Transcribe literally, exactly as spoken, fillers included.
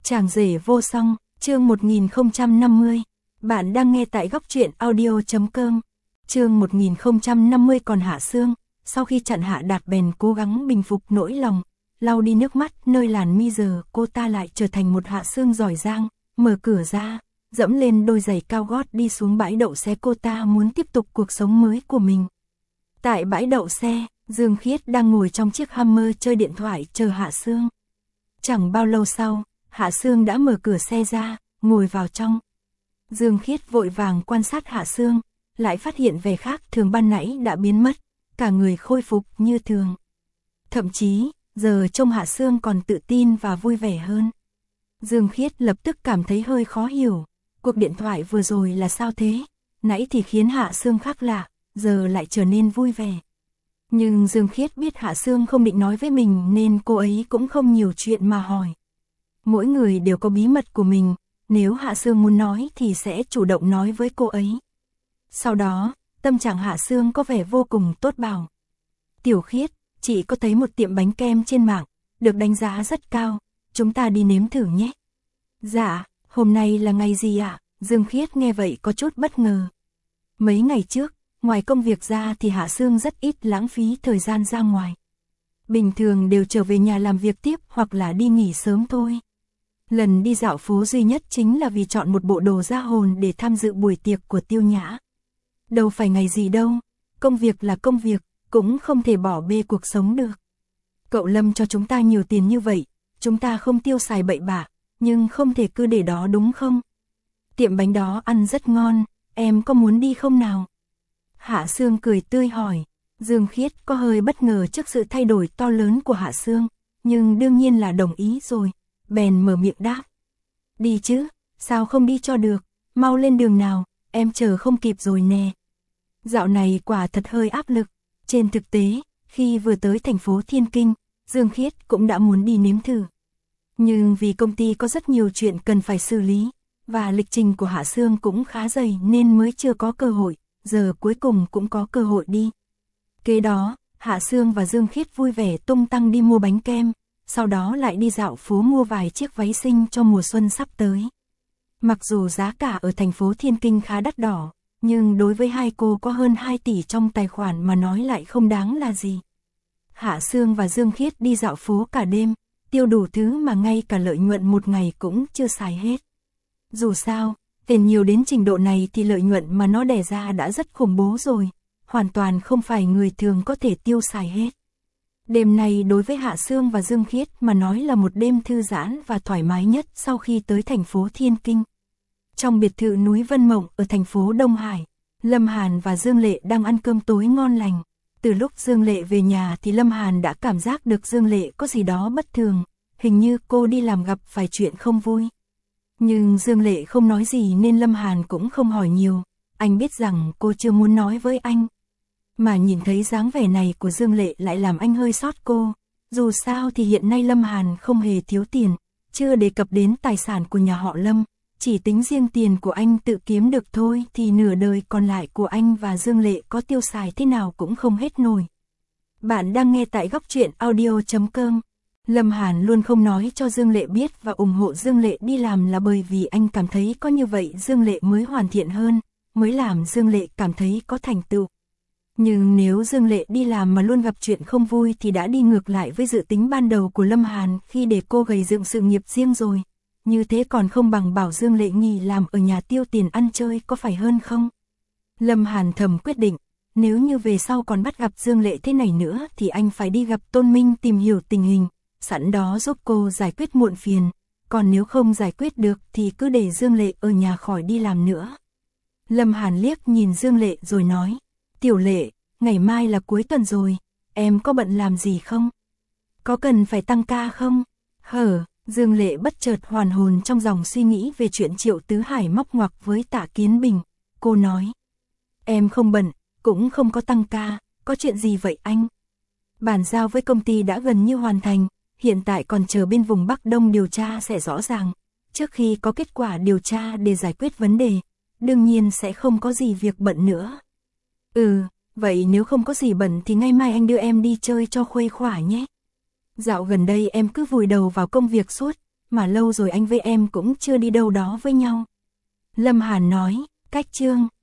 Chàng rể vô song, chương một nghìn không trăm năm mươi. Bạn đang nghe tại góc truyện audio chấm com. Chương một nghìn không trăm năm mươi. Còn Hạ Sương, sau khi chặn Hạ Đạt bèn cố gắng bình phục nỗi lòng, lau đi nước mắt, nơi làn mi giờ cô ta lại trở thành một Hạ Sương giỏi giang, mở cửa ra, dẫm lên đôi giày cao gót đi xuống bãi đậu xe. Cô ta muốn tiếp tục cuộc sống mới của mình. Tại bãi đậu xe, Dương Khiết đang ngồi trong chiếc Hummer chơi điện thoại chờ Hạ Sương. Chẳng bao lâu sau, Hạ Sương đã mở cửa xe ra, ngồi vào trong. Dương Khiết vội vàng quan sát Hạ Sương, lại phát hiện vẻ khác thường ban nãy đã biến mất, cả người khôi phục như thường. Thậm chí, giờ trông Hạ Sương còn tự tin và vui vẻ hơn. Dương Khiết lập tức cảm thấy hơi khó hiểu, cuộc điện thoại vừa rồi là sao thế? Nãy thì khiến Hạ Sương khác lạ, giờ lại trở nên vui vẻ. Nhưng Dương Khiết biết Hạ Sương không định nói với mình nên cô ấy cũng không nhiều chuyện mà hỏi. Mỗi người đều có bí mật của mình, nếu Hạ Sương muốn nói thì sẽ chủ động nói với cô ấy. Sau đó, tâm trạng Hạ Sương có vẻ vô cùng tốt, bảo: Tiểu Khiết, chị có thấy một tiệm bánh kem trên mạng, được đánh giá rất cao, chúng ta đi nếm thử nhé. Dạ, hôm nay là ngày gì ạ? À? Dương Khiết nghe vậy có chút bất ngờ. Mấy ngày trước, ngoài công việc ra thì Hạ Sương rất ít lãng phí thời gian ra ngoài. Bình thường đều trở về nhà làm việc tiếp hoặc là đi nghỉ sớm thôi. Lần đi dạo phố duy nhất chính là vì chọn một bộ đồ ra hồn để tham dự buổi tiệc của Tiêu Nhã. Đâu phải ngày gì đâu, công việc là công việc, cũng không thể bỏ bê cuộc sống được. Cậu Lâm cho chúng ta nhiều tiền như vậy, chúng ta không tiêu xài bậy bạ, nhưng không thể cứ để đó đúng không? Tiệm bánh đó ăn rất ngon, em có muốn đi không nào? Hạ Sương cười tươi hỏi. Dương Khiết có hơi bất ngờ trước sự thay đổi to lớn của Hạ Sương, nhưng đương nhiên là đồng ý rồi, bèn mở miệng đáp. Đi chứ, sao không đi cho được, mau lên đường nào, em chờ không kịp rồi nè. Dạo này quả thật hơi áp lực, trên thực tế, khi vừa tới thành phố Thiên Kinh, Dương Khiết cũng đã muốn đi nếm thử. Nhưng vì công ty có rất nhiều chuyện cần phải xử lý, và lịch trình của Hạ Sương cũng khá dày nên mới chưa có cơ hội, giờ cuối cùng cũng có cơ hội đi. Kế đó, Hạ Sương và Dương Khiết vui vẻ tung tăng đi mua bánh kem, sau đó lại đi dạo phố mua vài chiếc váy xinh cho mùa xuân sắp tới. Mặc dù giá cả ở thành phố Thiên Kinh khá đắt đỏ, nhưng đối với hai cô có hơn hai tỷ trong tài khoản mà nói lại không đáng là gì. Hạ Sương và Dương Khiết đi dạo phố cả đêm, tiêu đủ thứ mà ngay cả lợi nhuận một ngày cũng chưa xài hết. Dù sao, tiền nhiều đến trình độ này thì lợi nhuận mà nó đẻ ra đã rất khủng bố rồi, hoàn toàn không phải người thường có thể tiêu xài hết. Đêm này đối với Hạ Sương và Dương Khiết mà nói là một đêm thư giãn và thoải mái nhất sau khi tới thành phố Thiên Kinh. Trong biệt thự núi Vân Mộng ở thành phố Đông Hải, Lâm Hàn và Dương Lệ đang ăn cơm tối ngon lành. Từ lúc Dương Lệ về nhà thì Lâm Hàn đã cảm giác được Dương Lệ có gì đó bất thường, hình như cô đi làm gặp phải chuyện không vui. Nhưng Dương Lệ không nói gì nên Lâm Hàn cũng không hỏi nhiều, anh biết rằng cô chưa muốn nói với anh. Mà nhìn thấy dáng vẻ này của Dương Lệ lại làm anh hơi xót cô, dù sao thì hiện nay Lâm Hàn không hề thiếu tiền, chưa đề cập đến tài sản của nhà họ Lâm, chỉ tính riêng tiền của anh tự kiếm được thôi thì nửa đời còn lại của anh và Dương Lệ có tiêu xài thế nào cũng không hết nổi. Bạn đang nghe tại góc truyện audio chấm com. Lâm Hàn luôn không nói cho Dương Lệ biết và ủng hộ Dương Lệ đi làm là bởi vì anh cảm thấy có như vậy Dương Lệ mới hoàn thiện hơn, mới làm Dương Lệ cảm thấy có thành tựu. Nhưng nếu Dương Lệ đi làm mà luôn gặp chuyện không vui thì đã đi ngược lại với dự tính ban đầu của Lâm Hàn khi để cô gầy dựng sự nghiệp riêng rồi. Như thế còn không bằng bảo Dương Lệ nghỉ làm ở nhà tiêu tiền ăn chơi có phải hơn không? Lâm Hàn thầm quyết định, nếu như về sau còn bắt gặp Dương Lệ thế này nữa thì anh phải đi gặp Tôn Minh tìm hiểu tình hình, sẵn đó giúp cô giải quyết muộn phiền, còn nếu không giải quyết được thì cứ để Dương Lệ ở nhà khỏi đi làm nữa. Lâm Hàn liếc nhìn Dương Lệ rồi nói, Tiểu Lệ, ngày mai là cuối tuần rồi, em có bận làm gì không? Có cần phải tăng ca không? Hở, Dương Lệ bất chợt hoàn hồn trong dòng suy nghĩ về chuyện Triệu Tứ Hải móc ngoặc với Tạ Kiến Bình, cô nói, em không bận, cũng không có tăng ca, có chuyện gì vậy anh? Bàn giao với công ty đã gần như hoàn thành, hiện tại còn chờ bên vùng Bắc Đông điều tra sẽ rõ ràng, trước khi có kết quả điều tra để giải quyết vấn đề, đương nhiên sẽ không có gì việc bận nữa. Ừ, vậy nếu không có gì bận thì ngày mai anh đưa em đi chơi cho khuây khỏa nhé. Dạo gần đây em cứ vùi đầu vào công việc suốt, mà lâu rồi anh với em cũng chưa đi đâu đó với nhau. Lâm Hàn nói, cách Trương